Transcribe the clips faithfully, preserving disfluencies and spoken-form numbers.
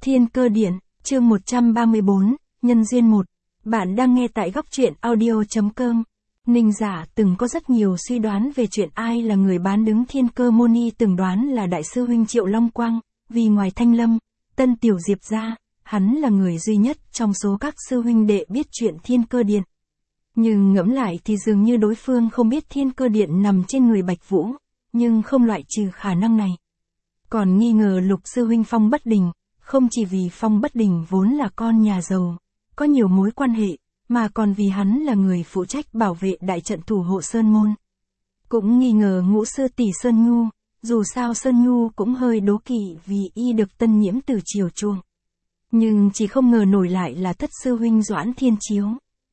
Thiên Cơ Điện, chương một trăm ba mươi bốn, Nhân duyên một. Bạn đang nghe tại góc truyện audio chấm com. Ninh Giả từng có rất nhiều suy đoán về chuyện ai là người bán đứng Thiên Cơ Môn. Y từng đoán là đại sư huynh Triệu Long Quang, vì ngoài Thanh Lâm, Tân Tiểu Diệp ra, hắn là người duy nhất trong số các sư huynh đệ biết chuyện Thiên Cơ Điện. Nhưng ngẫm lại thì dường như đối phương không biết Thiên Cơ Điện nằm trên người Bạch Vũ, nhưng không loại trừ khả năng này. Còn nghi ngờ Lục sư huynh Phong Bất Đình, không chỉ vì Phong Bất Đình vốn là con nhà giàu, có nhiều mối quan hệ, mà còn vì hắn là người phụ trách bảo vệ đại trận thủ hộ Sơn Môn. Cũng nghi ngờ Ngũ sư tỷ Sơn Nhu, dù sao Sơn Nhu cũng hơi đố kỵ vì y được Tân Nhiễm từ chiều chuông. Nhưng chỉ không ngờ nổi lại là thất sư huynh Doãn Thiên Chiếu.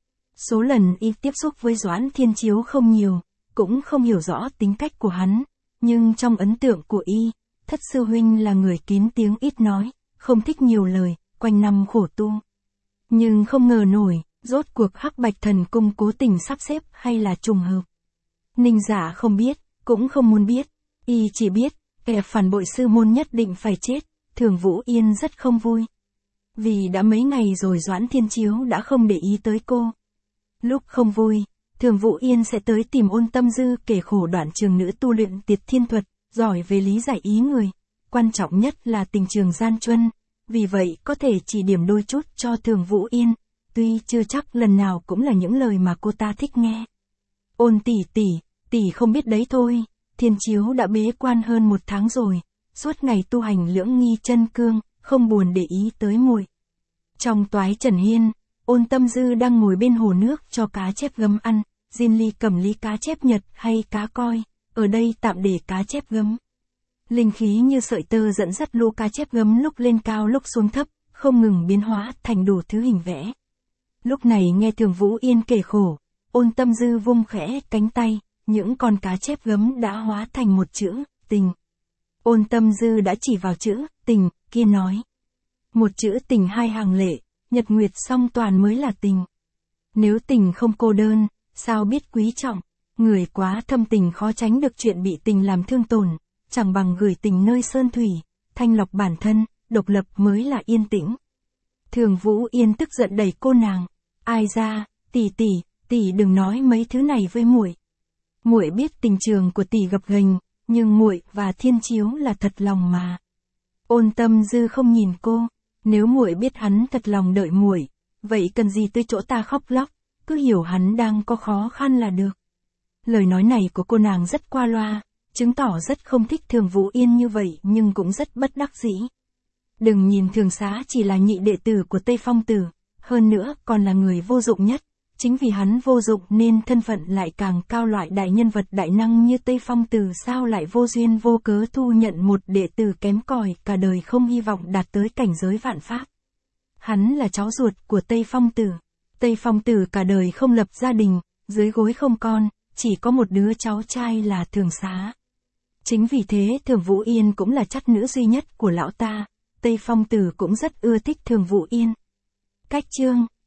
Số lần y tiếp xúc với Doãn Thiên Chiếu không nhiều, cũng không hiểu rõ tính cách của hắn, nhưng trong ấn tượng của y, thất sư huynh là người kín tiếng ít nói, không thích nhiều lời, quanh năm khổ tu. Nhưng không ngờ nổi, rốt cuộc Hắc Bạch Thần Cung cố tình sắp xếp hay là trùng hợp. Ninh Giả không biết, cũng không muốn biết, y chỉ biết, kẻ phản bội sư môn nhất định phải chết. Thường Vũ Yên rất không vui. Vì đã mấy ngày rồi Doãn Thiên Chiếu đã không để ý tới cô. Lúc không vui, Thường Vũ Yên sẽ tới tìm Ôn Tâm Dư kể khổ đoạn trường nữ tu luyện Tiệt Thiên Thuật, giỏi về lý giải ý người. Quan trọng nhất là tình trường gian truân, vì vậy có thể chỉ điểm đôi chút cho Thường Vũ Yên, tuy chưa chắc lần nào cũng là những lời mà cô ta thích nghe. Ôn tỷ tỷ, tỷ không biết đấy thôi, Thiên Chiếu đã bế quan hơn một tháng rồi, suốt ngày tu hành lưỡng nghi chân cương, không buồn để ý tới muội. Trong toái Trần Hiên, Ôn Tâm Dư đang ngồi bên hồ nước cho cá chép gấm ăn, Diên Ly cầm ly cá chép nhật hay cá coi, ở đây tạm để cá chép gấm. Linh khí như sợi tơ dẫn dắt lũ cá chép gấm lúc lên cao lúc xuống thấp, không ngừng biến hóa thành đủ thứ hình vẽ. Lúc này nghe Thường Vũ Yên kể khổ, Ôn Tâm Dư vung khẽ cánh tay, những con cá chép gấm đã hóa thành một chữ, tình. Ôn Tâm Dư đã chỉ vào chữ, tình, kia nói. Một chữ tình hai hàng lệ, nhật nguyệt song toàn mới là tình. Nếu tình không cô đơn, sao biết quý trọng, người quá thâm tình khó tránh được chuyện bị tình làm thương tổn. Chẳng bằng gửi tình nơi sơn thủy, thanh lọc bản thân, độc lập mới là yên tĩnh. Thường Vũ Yên tức giận đẩy cô nàng, ai ra, tỷ tỷ, tỷ đừng nói mấy thứ này với muội. Muội biết tình trường của tỷ gập ghềnh, nhưng muội và Thiên Chiếu là thật lòng mà. Ôn Tâm Dư không nhìn cô, nếu muội biết hắn thật lòng đợi muội, vậy cần gì tới chỗ ta khóc lóc, cứ hiểu hắn đang có khó khăn là được. Lời nói này của cô nàng rất qua loa, chứng tỏ rất không thích Thường Vũ Yên như vậy nhưng cũng rất bất đắc dĩ. Đừng nhìn Thường Xá chỉ là nhị đệ tử của Tây Phong Tử, hơn nữa còn là người vô dụng nhất, chính vì hắn vô dụng nên thân phận lại càng cao. Loại đại nhân vật đại năng như Tây Phong Tử sao lại vô duyên vô cớ thu nhận một đệ tử kém cỏi cả đời không hy vọng đạt tới cảnh giới vạn pháp. Hắn là cháu ruột của Tây Phong Tử, Tây Phong Tử cả đời không lập gia đình, dưới gối không con, chỉ có một đứa cháu trai là Thường Xá. Chính vì thế Thường Vũ Yên cũng là chắt nữ duy nhất của lão ta, Tây Phong Tử cũng rất ưa thích Thường Vũ Yên. Cách chương